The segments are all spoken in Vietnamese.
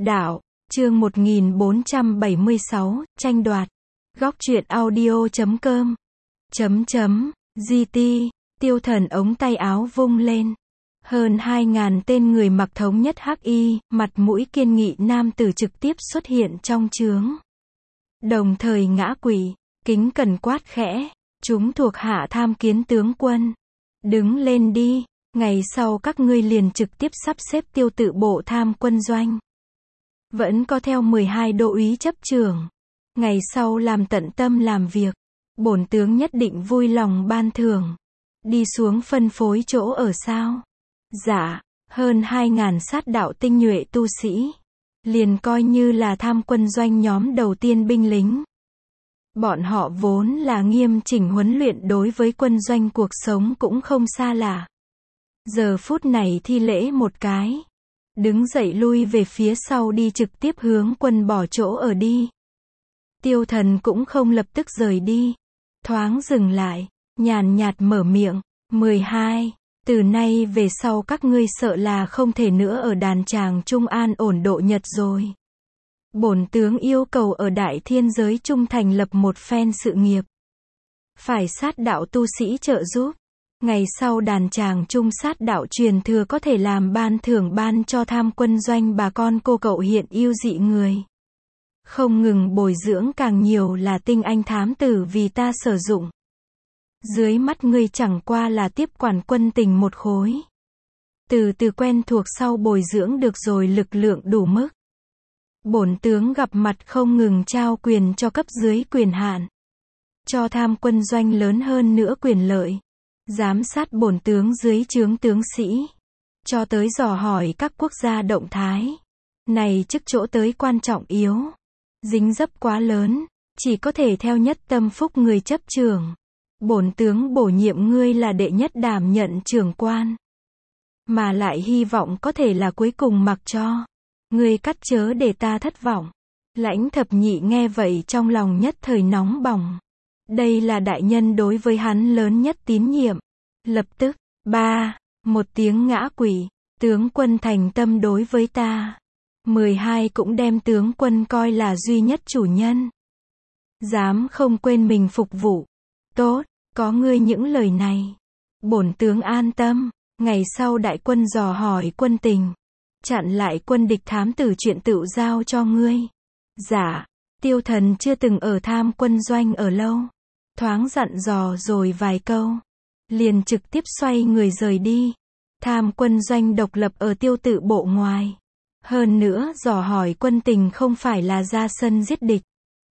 Đạo, chương 1476, tranh đoạt. Góc truyện audio.com. GT, Tiêu Thần ống tay áo vung lên. Hơn 2.000 tên người mặc thống nhất hắc y, mặt mũi kiên nghị nam tử trực tiếp xuất hiện trong trướng. Đồng thời ngã quỵ, kính cẩn quát khẽ, chúng thuộc hạ tham kiến tướng quân. Đứng lên đi, ngày sau các ngươi liền trực tiếp sắp xếp tiêu tự bộ tham quân doanh. Vẫn có theo 12 đô úy chấp trưởng. Ngày sau làm tận tâm làm việc. Bổn tướng nhất định vui lòng ban thưởng. Đi xuống phân phối chỗ ở sao? Dạ, hơn 2.000 sát đạo tinh nhuệ tu sĩ. Liền coi như là tham quân doanh nhóm đầu tiên binh lính. Bọn họ vốn là nghiêm chỉnh huấn luyện đối với quân doanh cuộc sống cũng không xa lạ. Giờ phút này thi lễ một cái. Đứng dậy lui về phía sau đi trực tiếp hướng quân bỏ chỗ ở đi. Tiêu Thần cũng không lập tức rời đi. Thoáng dừng lại, nhàn nhạt mở miệng. 12. Từ nay về sau các ngươi sợ là không thể nữa ở đàn tràng Trung An ổn độ nhật rồi. Bổn tướng yêu cầu ở Đại Thiên giới trung thành lập một phen sự nghiệp. Phải sát đạo tu sĩ trợ giúp. Ngày sau đàn tràng trung sát đạo truyền thừa có thể làm ban thưởng ban cho tham quân doanh bà con cô cậu hiện yêu dị người. Không ngừng bồi dưỡng càng nhiều là tinh anh thám tử vì ta sử dụng. Dưới mắt ngươi chẳng qua là tiếp quản quân tình một khối. Từ từ quen thuộc sau bồi dưỡng được rồi lực lượng đủ mức. Bổn tướng gặp mặt không ngừng trao quyền cho cấp dưới quyền hạn. Cho tham quân doanh lớn hơn nữa quyền lợi. Giám sát bổn tướng dưới trướng tướng sĩ. Cho tới dò hỏi các quốc gia động thái. Này chức chỗ tới quan trọng yếu. Dính dấp quá lớn. Chỉ có thể theo nhất tâm phúc người chấp trưởng. Bổn tướng bổ nhiệm ngươi là đệ nhất đảm nhận trưởng quan. Mà lại hy vọng có thể là cuối cùng mặc cho. Ngươi cắt chớ để ta thất vọng. Lãnh thập nhị nghe vậy trong lòng nhất thời nóng bỏng. Đây là đại nhân đối với hắn lớn nhất tín nhiệm. Lập tức, một tiếng ngã quỵ, tướng quân thành tâm đối với ta. 12 cũng đem tướng quân coi là duy nhất chủ nhân. Dám không quên mình phục vụ. Tốt, có ngươi những lời này. Bổn tướng an tâm, ngày sau đại quân dò hỏi quân tình. Chặn lại quân địch thám tử chuyện tự giao cho ngươi. Dạ, Tiêu Thần chưa từng ở tham quân doanh ở lâu. Thoáng dặn dò rồi vài câu. Liền trực tiếp xoay người rời đi. Tham quân doanh độc lập ở tiêu tự bộ ngoài. Hơn nữa dò hỏi quân tình không phải là ra sân giết địch.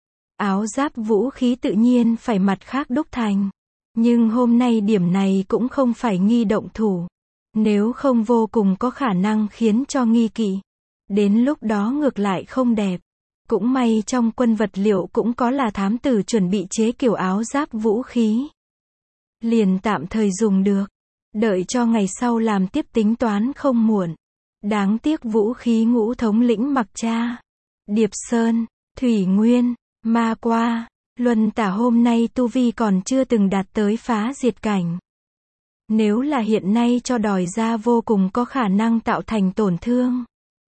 Áo giáp vũ khí tự nhiên phải mặt khác đúc thành. Nhưng hôm nay điểm này cũng không phải nghi động thủ. Nếu không vô cùng có khả năng khiến cho nghi kỵ. Đến lúc đó ngược lại không đẹp. Cũng may trong quân vật liệu cũng có là thám tử chuẩn bị chế kiểu áo giáp vũ khí. Liền tạm thời dùng được. Đợi cho ngày sau làm tiếp tính toán không muộn. Đáng tiếc vũ khí ngũ thống lĩnh Mặc Cha, Điệp Sơn, Thủy Nguyên, Ma Qua, Luân Tả hôm nay tu vi còn chưa từng đạt tới phá diệt cảnh. Nếu là hiện nay cho đòi ra vô cùng có khả năng tạo thành tổn thương.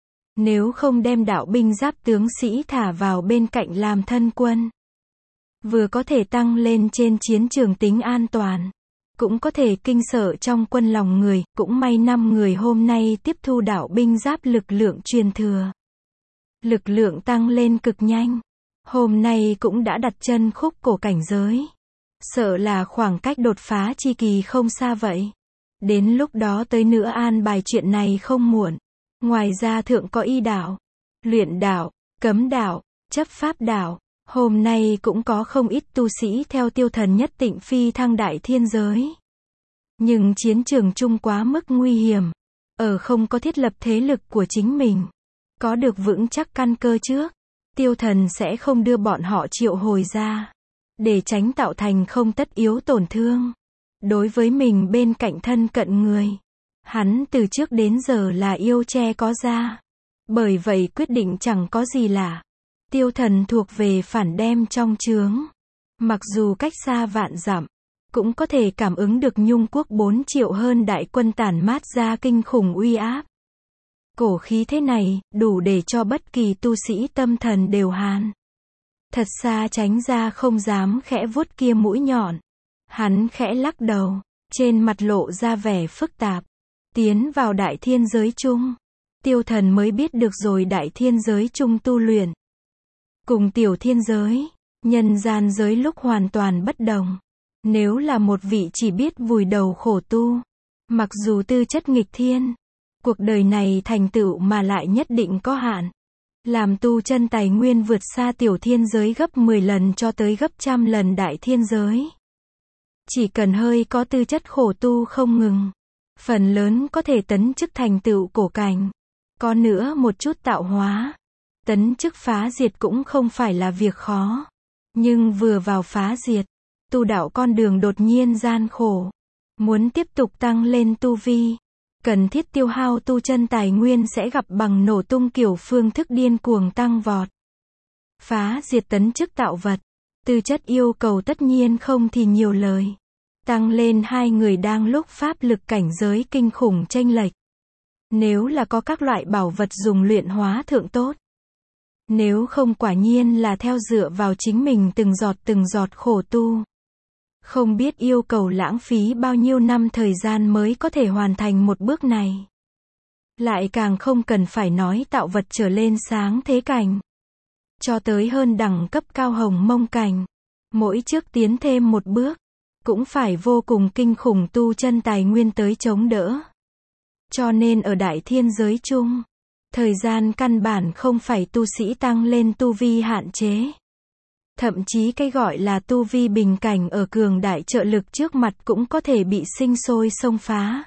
Nếu không đem đạo binh giáp tướng sĩ thả vào bên cạnh làm thân quân. Vừa có thể tăng lên trên chiến trường tính an toàn. Cũng có thể kinh sợ trong quân lòng người. Cũng may 5 người hôm nay tiếp thu đạo binh giáp lực lượng truyền thừa. Lực lượng tăng lên cực nhanh. Hôm nay cũng đã đặt chân khúc cổ cảnh giới. Sợ là khoảng cách đột phá chi kỳ không xa vậy. Đến lúc đó tới nữa an bài chuyện này không muộn. Ngoài ra thượng có y đạo, luyện đạo, cấm đạo, chấp pháp đạo. Hôm nay cũng có không ít tu sĩ theo Tiêu Thần nhất tịnh phi thăng Đại Thiên giới. Nhưng chiến trường chung quá mức nguy hiểm. Ở không có thiết lập thế lực của chính mình. Có được vững chắc căn cơ trước. Tiêu Thần sẽ không đưa bọn họ triệu hồi ra. Để tránh tạo thành không tất yếu tổn thương. Đối với mình bên cạnh thân cận người. Hắn từ trước đến giờ là yêu che có ra. Bởi vậy quyết định chẳng có gì lạ. Tiêu Thần thuộc về phản đem trong trướng. Mặc dù cách xa vạn dặm. Cũng có thể cảm ứng được Nhung quốc 4 triệu hơn đại quân tản mát ra kinh khủng uy áp. Cổ khí thế này, đủ để cho bất kỳ tu sĩ tâm thần đều hàn. Thật xa tránh ra không dám khẽ vuốt kia mũi nhọn. Hắn khẽ lắc đầu, trên mặt lộ ra vẻ phức tạp. Tiến vào đại thiên giới chung. Tiêu Thần mới biết được rồi đại thiên giới chung tu luyện. Cùng tiểu thiên giới, nhân gian giới lúc hoàn toàn bất đồng. Nếu là một vị chỉ biết vùi đầu khổ tu, mặc dù tư chất nghịch thiên, cuộc đời này thành tựu mà lại nhất định có hạn. Làm tu chân tài nguyên vượt xa tiểu thiên giới gấp 10 lần cho tới gấp trăm lần đại thiên giới. Chỉ cần hơi có tư chất khổ tu không ngừng, phần lớn có thể tấn chức thành tựu cổ cảnh. Có nữa một chút tạo hóa, tấn chức phá diệt cũng không phải là việc khó. Nhưng vừa vào phá diệt, tu đạo con đường đột nhiên gian khổ. Muốn tiếp tục tăng lên tu vi, cần thiết tiêu hao tu chân tài nguyên sẽ gặp bằng nổ tung kiểu phương thức điên cuồng tăng vọt. Phá diệt tấn chức tạo vật, tư chất yêu cầu tất nhiên không thì nhiều lời. Tăng lên hai người đang lúc pháp lực cảnh giới kinh khủng chênh lệch. Nếu là có các loại bảo vật dùng luyện hóa thượng tốt. Nếu không quả nhiên là theo dựa vào chính mình từng giọt khổ tu. Không biết yêu cầu lãng phí bao nhiêu năm thời gian mới có thể hoàn thành một bước này. Lại càng không cần phải nói tạo vật trở lên sáng thế cảnh. Cho tới hơn đẳng cấp cao hồng mông cảnh. Mỗi trước tiến thêm một bước, cũng phải vô cùng kinh khủng tu chân tài nguyên tới chống đỡ. Cho nên ở đại thiên giới chung, thời gian căn bản không phải tu sĩ tăng lên tu vi hạn chế. Thậm chí cái gọi là tu vi bình cảnh ở cường đại trợ lực trước mặt cũng có thể bị sinh sôi xông phá.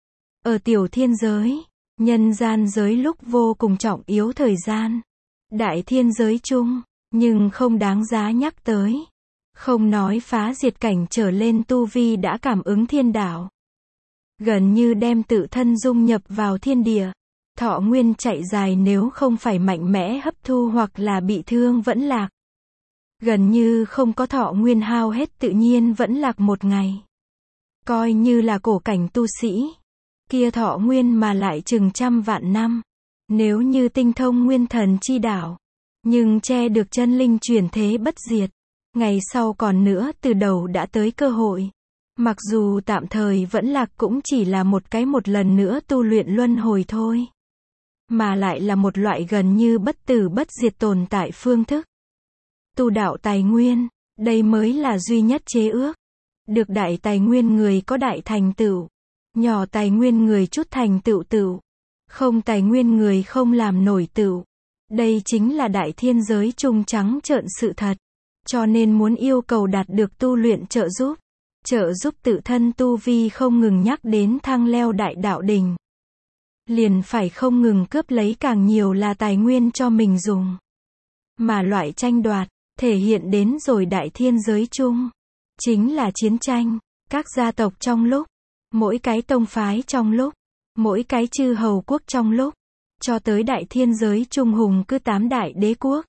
Ở tiểu thiên giới, nhân gian giới lúc vô cùng trọng yếu thời gian. Đại thiên giới chung, nhưng không đáng giá nhắc tới. Không nói phá diệt cảnh trở lên tu vi đã cảm ứng thiên đạo. Gần như đem tự thân dung nhập vào thiên địa. Thọ nguyên chạy dài nếu không phải mạnh mẽ hấp thu hoặc là bị thương vẫn lạc. Gần như không có thọ nguyên hao hết tự nhiên vẫn lạc một ngày. Coi như là cổ cảnh tu sĩ. Kia thọ nguyên mà lại chừng trăm vạn năm. Nếu như tinh thông nguyên thần chi đạo. Nhưng che được chân linh chuyển thế bất diệt. Ngày sau còn nữa từ đầu đã tới cơ hội. Mặc dù tạm thời vẫn lạc cũng chỉ là một lần nữa tu luyện luân hồi thôi. Mà lại là một loại gần như bất tử bất diệt tồn tại phương thức. Tu đạo tài nguyên, đây mới là duy nhất chế ước. Được đại tài nguyên người có đại thành tựu. Nhỏ tài nguyên người chút thành tựu. Không tài nguyên người không làm nổi tựu. Đây chính là đại thiên giới chung trắng trợn sự thật. Cho nên muốn yêu cầu đạt được tu luyện trợ giúp tự thân tu vi không ngừng nhắc đến thăng leo đại đạo đỉnh. Liền phải không ngừng cướp lấy càng nhiều là tài nguyên cho mình dùng. Mà loại tranh đoạt, thể hiện đến rồi đại thiên giới chung. Chính là chiến tranh, các gia tộc trong lúc, mỗi cái tông phái trong lúc, mỗi cái chư hầu quốc trong lúc, cho tới đại thiên giới trung hùng cứ 8 đại đế quốc.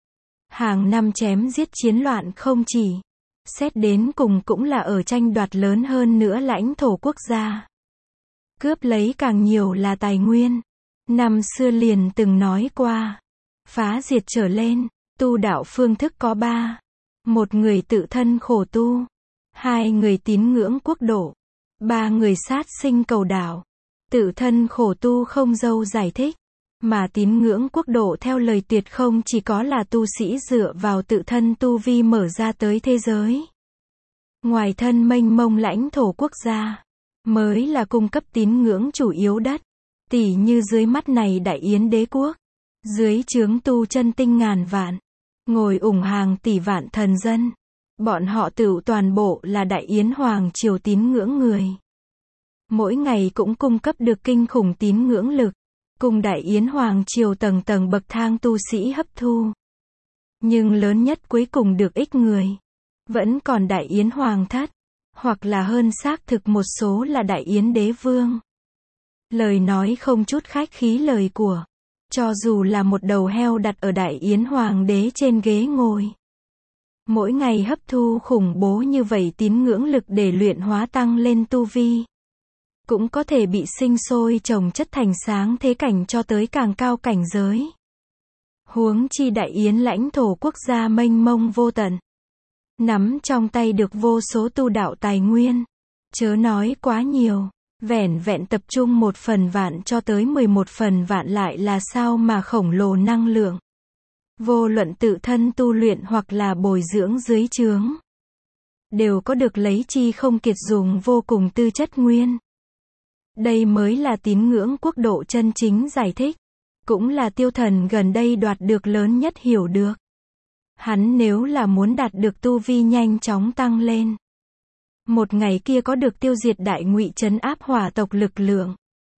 Hàng năm chém giết chiến loạn không chỉ. Xét đến cùng cũng là ở tranh đoạt lớn hơn nữa lãnh thổ quốc gia. Cướp lấy càng nhiều là tài nguyên. Năm xưa liền từng nói qua. Phá diệt trở lên, tu đạo phương thức có 3. Một người tự thân khổ tu. 2 người tín ngưỡng quốc độ. 3 người sát sinh cầu đạo. Tự thân khổ tu không dâu giải thích. Mà tín ngưỡng quốc độ theo lời tuyệt không chỉ có là tu sĩ dựa vào tự thân tu vi mở ra tới thế giới. Ngoài thân mênh mông lãnh thổ quốc gia, mới là cung cấp tín ngưỡng chủ yếu đất. Tỷ như dưới mắt này đại yến đế quốc, dưới trướng tu chân tinh ngàn vạn, ngồi ủng hàng tỷ vạn thần dân. Bọn họ tựu toàn bộ là đại yến hoàng triều tín ngưỡng người. Mỗi ngày cũng cung cấp được kinh khủng tín ngưỡng lực. Cùng đại yến hoàng triều tầng bậc thang tu sĩ hấp thu. Nhưng lớn nhất cuối cùng được ích người. Vẫn còn đại yến hoàng thất. Hoặc là hơn xác thực một số là đại yến đế vương. Lời nói không chút khách khí lời của. Cho dù là một đầu heo đặt ở đại yến hoàng đế trên ghế ngồi. Mỗi ngày hấp thu khủng bố như vậy tín ngưỡng lực để luyện hóa tăng lên tu vi. cũng có thể bị sinh sôi chồng chất thành sáng thế cảnh cho tới càng cao cảnh giới. Huống chi Đại Yến lãnh thổ quốc gia mênh mông vô tận, nắm trong tay được vô số tu đạo tài nguyên. Chớ nói quá nhiều, vẻn vẹn tập trung 1/1000 cho tới 11/1000 lại là sao mà khổng lồ năng lượng. Vô luận tự thân tu luyện hoặc là bồi dưỡng dưới trướng, đều có được lấy chi không kiệt dùng vô cùng tư chất nguyên. Đây mới là tín ngưỡng quốc độ chân chính giải thích, cũng là Tiêu Thần gần đây đoạt được lớn nhất hiểu được. Hắn nếu là muốn đạt được tu vi nhanh chóng tăng lên, một ngày kia có được tiêu diệt Đại Ngụy trấn áp hỏa tộc lực lượng,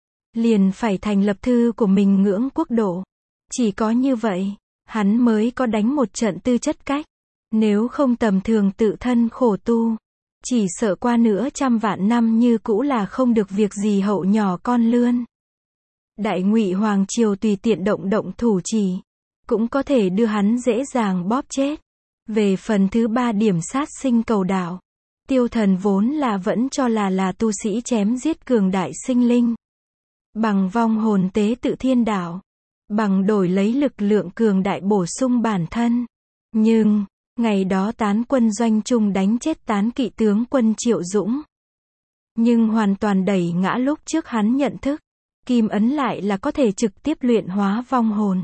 liền phải thành lập thư của mình ngưỡng quốc độ. Chỉ có như vậy, hắn mới có đánh một trận tư chất cách. Nếu không tầm thường tự thân khổ tu, chỉ sợ qua nữa 100.000 năm như cũ là không được việc gì hậu nhỏ con lươn. Đại Ngụy hoàng triều tùy tiện động thủ chỉ, cũng có thể đưa hắn dễ dàng bóp chết. Về phần thứ 3 điểm sát sinh cầu đạo, Tiêu Thần vốn là vẫn cho là tu sĩ chém giết cường đại sinh linh, bằng vong hồn tế tự thiên đạo, bằng đổi lấy lực lượng cường đại bổ sung bản thân. Nhưng ngày đó tán quân doanh trung đánh chết tán kỵ tướng quân Triệu Dũng, nhưng hoàn toàn đẩy ngã lúc trước hắn nhận thức, kim ấn lại là có thể trực tiếp luyện hóa vong hồn,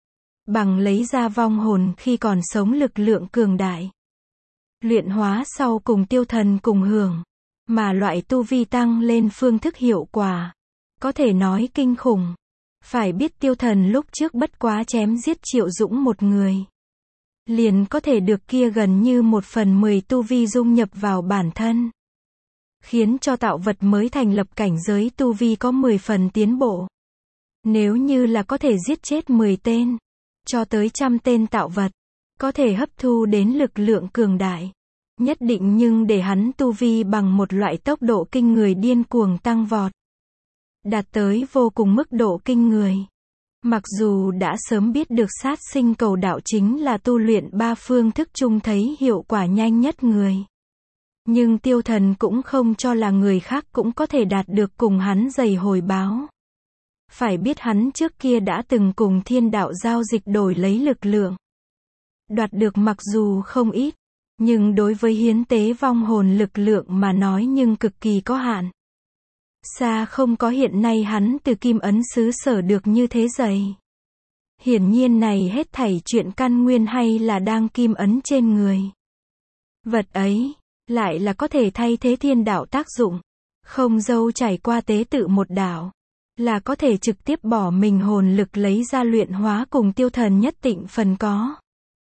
bằng lấy ra vong hồn khi còn sống lực lượng cường đại. Luyện hóa sau cùng Tiêu Thần cùng hưởng, mà loại tu vi tăng lên phương thức hiệu quả, có thể nói kinh khủng. Phải biết Tiêu Thần lúc trước bất quá chém giết Triệu Dũng một người, liền có thể được kia gần như 1/10 tu vi dung nhập vào bản thân, khiến cho tạo vật mới thành lập cảnh giới tu vi có 10 phần tiến bộ. Nếu như là có thể giết chết 10 tên, cho tới 100 tên tạo vật, có thể hấp thu đến lực lượng cường đại, nhất định nhưng để hắn tu vi bằng một loại tốc độ kinh người điên cuồng tăng vọt, đạt tới vô cùng mức độ kinh người. Mặc dù đã sớm biết được sát sinh cầu đạo chính là tu luyện 3 phương thức chung thấy hiệu quả nhanh nhất người, nhưng Tiêu Thần cũng không cho là người khác cũng có thể đạt được cùng hắn dày hồi báo. Phải biết hắn trước kia đã từng cùng thiên đạo giao dịch đổi lấy lực lượng, đoạt được mặc dù không ít, nhưng đối với hiến tế vong hồn lực lượng mà nói nhưng cực kỳ có hạn. Xa không có hiện nay hắn từ kim ấn xứ sở được như thế dày. Hiển nhiên này hết thảy chuyện căn nguyên hay là đang kim ấn trên người. Vật ấy, lại là có thể thay thế thiên đạo tác dụng. Không dâu trải qua tế tự một đạo, là có thể trực tiếp bỏ mình hồn lực lấy ra luyện hóa cùng Tiêu Thần nhất định phần có.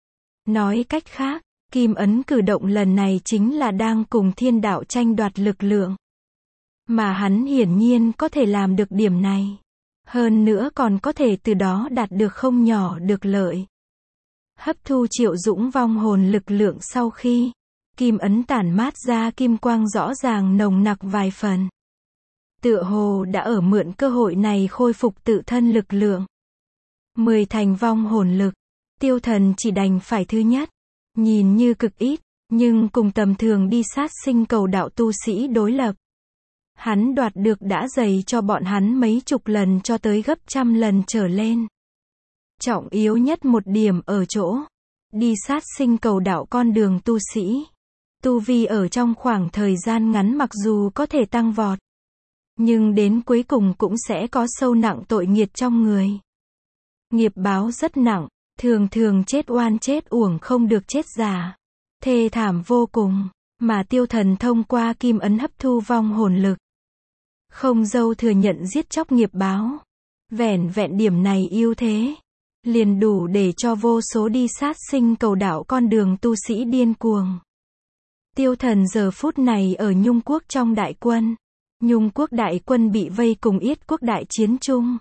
Nói cách khác, kim ấn cử động lần này chính là đang cùng thiên đạo tranh đoạt lực lượng. Mà hắn hiển nhiên có thể làm được điểm này. Hơn nữa còn có thể từ đó đạt được không nhỏ được lợi. Hấp thu Triệu Dũng vong hồn lực lượng sau khi, kim ấn tản mát ra kim quang rõ ràng nồng nặc vài phần. Tựa hồ đã ở mượn cơ hội này khôi phục tự thân lực lượng. 10 thành vong hồn lực, Tiêu Thần chỉ đành phải thứ nhất. Nhìn như cực ít, nhưng cùng tầm thường đi sát sinh cầu đạo tu sĩ đối lập, hắn đoạt được đã dày cho bọn hắn mấy chục lần cho tới gấp 100 lần trở lên. Trọng yếu nhất một điểm ở chỗ, đi sát sinh cầu đạo con đường tu sĩ, tu vi ở trong khoảng thời gian ngắn mặc dù có thể tăng vọt, nhưng đến cuối cùng cũng sẽ có sâu nặng tội nghiệt trong người. Nghiệp báo rất nặng, thường thường chết oan chết uổng không được chết giả, thê thảm vô cùng, mà Tiêu Thần thông qua kim ấn hấp thu vong hồn lực, không dâu thừa nhận giết chóc nghiệp báo. Vẻn vẹn điểm này ưu thế, liền đủ để cho vô số đi sát sinh cầu đạo con đường tu sĩ điên cuồng. Tiêu Thần giờ phút này ở Nhung quốc trong đại quân. Nhung quốc đại quân bị vây cùng Yết quốc đại chiến chung.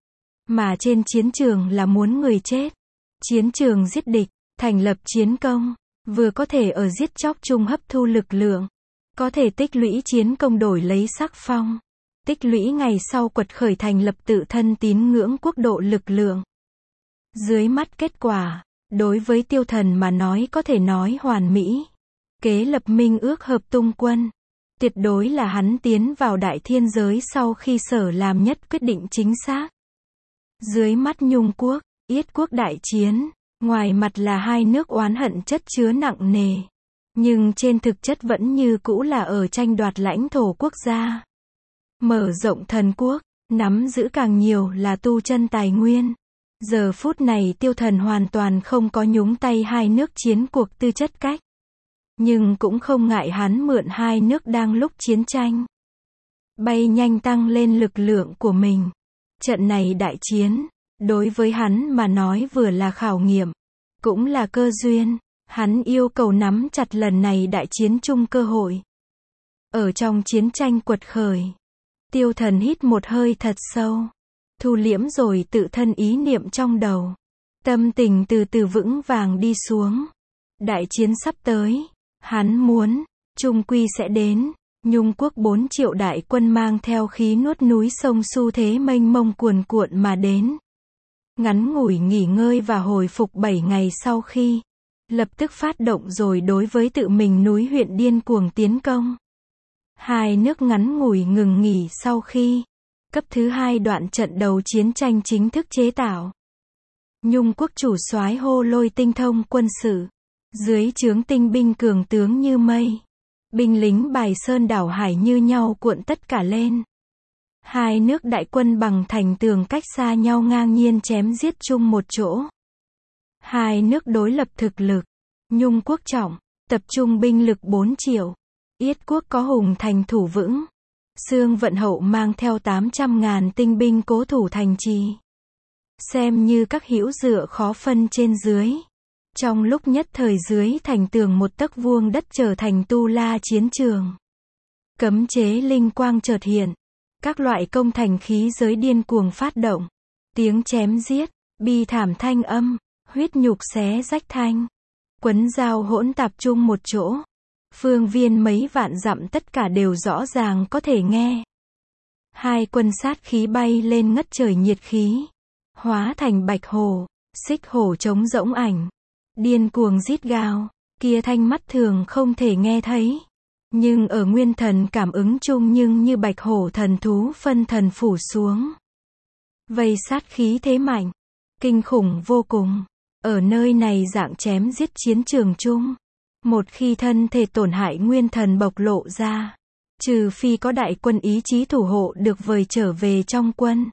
Mà trên chiến trường là muốn người chết. Chiến trường giết địch, thành lập chiến công, vừa có thể ở giết chóc chung hấp thu lực lượng, có thể tích lũy chiến công đổi lấy sắc phong, tích lũy ngày sau quật khởi thành lập tự thân tín ngưỡng quốc độ lực lượng. Dưới mắt kết quả, đối với Tiêu Thần mà nói có thể nói hoàn mỹ. Kế lập minh ước hợp tung quân, Tuyệt đối là hắn tiến vào đại thiên giới sau khi Sở làm nhất quyết định chính xác. Dưới mắt Nhung quốc, Yết quốc đại chiến, ngoài mặt là hai nước oán hận chất chứa nặng nề. Nhưng trên thực chất vẫn như cũ là ở tranh đoạt lãnh thổ quốc gia. Mở rộng thần quốc, nắm giữ càng nhiều là tu chân tài nguyên. Giờ phút này Tiêu Thần hoàn toàn không có nhúng tay hai nước chiến cuộc tư chất cách. Nhưng cũng không ngại hắn mượn hai nước đang lúc chiến tranh. Bay nhanh tăng lên lực lượng của mình. Trận này đại chiến, đối với hắn mà nói vừa là khảo nghiệm, cũng là cơ duyên. Hắn yêu cầu nắm chặt lần này đại chiến chung cơ hội. Ở trong chiến tranh quật khởi, Tiêu Thần hít một hơi thật sâu, thu liễm rồi tự thân ý niệm trong đầu. Tâm tình từ từ vững vàng đi xuống. Đại chiến sắp tới, hắn muốn, chung quy sẽ đến. Nhung quốc 4 triệu đại quân mang theo khí nuốt núi sông xu thế mênh mông cuồn cuộn mà đến. Ngắn ngủi nghỉ ngơi và hồi phục 7 ngày sau khi, lập tức phát động rồi đối với tự mình núi huyện điên cuồng tiến công. Hai nước ngắn ngủi ngừng nghỉ sau khi, cấp thứ 2 đoạn trận đầu chiến tranh chính thức chế tạo. Nhung quốc chủ soái hô lôi tinh thông quân sự, dưới trướng tinh binh cường tướng như mây. Binh lính bài sơn đảo hải như nhau cuộn tất cả lên. Hai nước đại quân bằng thành tường cách xa nhau ngang nhiên chém giết chung một chỗ. Hai nước đối lập thực lực. Nhung quốc trọng, tập trung binh lực 4 triệu. Yết quốc có hùng thành thủ vững. Xương Vận Hậu mang theo 800.000 tinh binh cố thủ thành trì. Xem như các hữu dựa khó phân trên dưới. Trong lúc nhất thời dưới thành tường một tấc vuông đất trở thành tu la chiến trường. Cấm chế linh quang chợt hiện. Các loại công thành khí giới điên cuồng phát động. Tiếng chém giết, bi thảm thanh âm, huyết nhục xé rách thanh. Quấn dao hỗn tạp chung một chỗ. Phương viên mấy vạn dặm tất cả đều rõ ràng có thể nghe. Hai quân sát khí bay lên ngất trời nhiệt khí. Hóa thành bạch hổ, xích hổ trống rỗng ảnh. Điên cuồng rít gào, kia thanh mắt thường không thể nghe thấy. Nhưng ở nguyên thần cảm ứng chung nhưng như bạch hổ thần thú phân thần phủ xuống. Vây sát khí thế mạnh, kinh khủng vô cùng. Ở nơi này dạng chém giết chiến trường chung. Một khi thân thể tổn hại nguyên thần bộc lộ ra. Trừ phi có đại quân ý chí thủ hộ được vời trở về trong quân.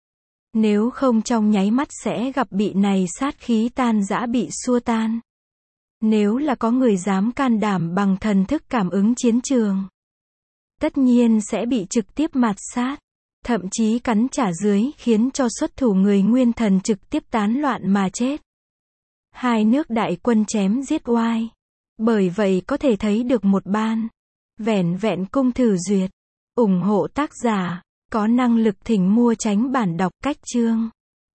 Nếu không trong nháy mắt sẽ gặp bị này sát khí tan rã bị xua tan. Nếu là có người dám can đảm bằng thần thức cảm ứng chiến trường, tất nhiên sẽ bị trực tiếp mạt sát, thậm chí cắn trả dưới khiến cho xuất thủ người nguyên thần trực tiếp tán loạn mà chết. Hai nước đại quân chém giết oai. Bởi vậy có thể thấy được một ban. Vẻn vẹn cung thử duyệt. ủng hộ tác giả. Có năng lực thỉnh mua tránh bản đọc cách chương.